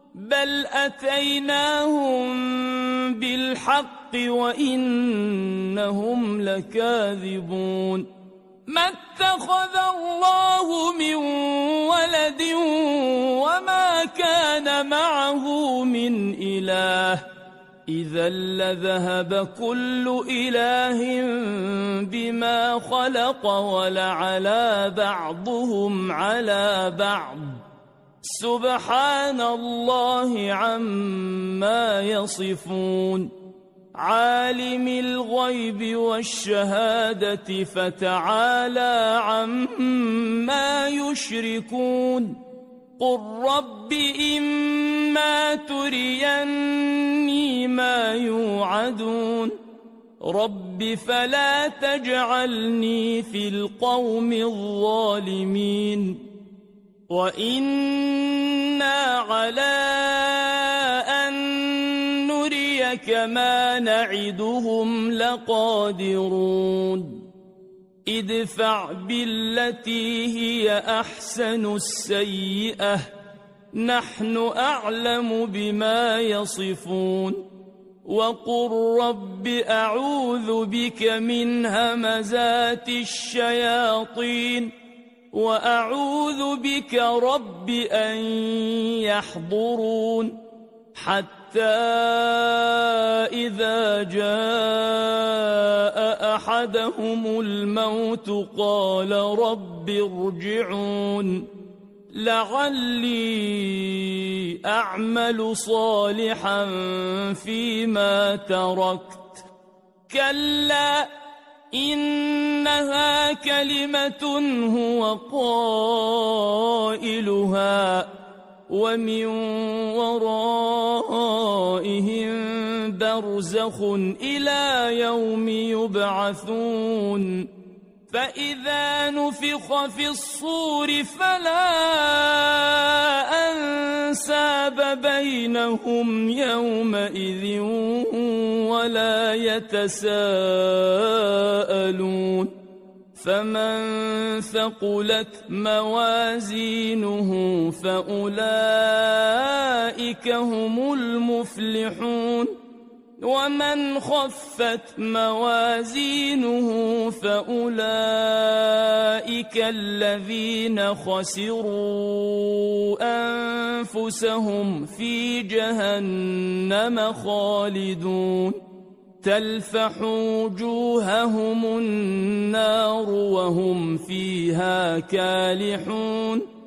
بل أتيناهم بالحق وإنهم لكاذبون ما اتخذ الله من ولد وما كان معه من إله إذا لذهب كل إله بما خلق ولعلى بعضهم على بعض سبحان الله عما يصفون عالم الغيب والشهادة فتعالى عما يشركون قل رب إما تريني ما يوعدون رب فلا تجعلني في القوم الظالمين وإنا على أن نريك ما نعدهم لقادرون ادفع بالتي هي أحسن السيئة نحن أعلم بما يصفون وقل رب أعوذ بك من همزات الشياطين وأعوذ بك رب أن يحضرون حتى إذا جاء أحدهم الموت قال رب ارجعون لعلي أعمل صالحا فيما تركت كلا إنها كلمة هو قائلها ومن ورائهم برزخ إلى يوم يبعثون فإذا نفخ في الصور فلا أنساب بينهم يومئذ ولا يتساءلون فمن ثقلت موازينه فأولئك هم المفلحون ومن خفت موازينه فأولئك الذين خسروا أنفسهم في جهنم خالدون تلفح وجوههم النار وهم فيها كالحون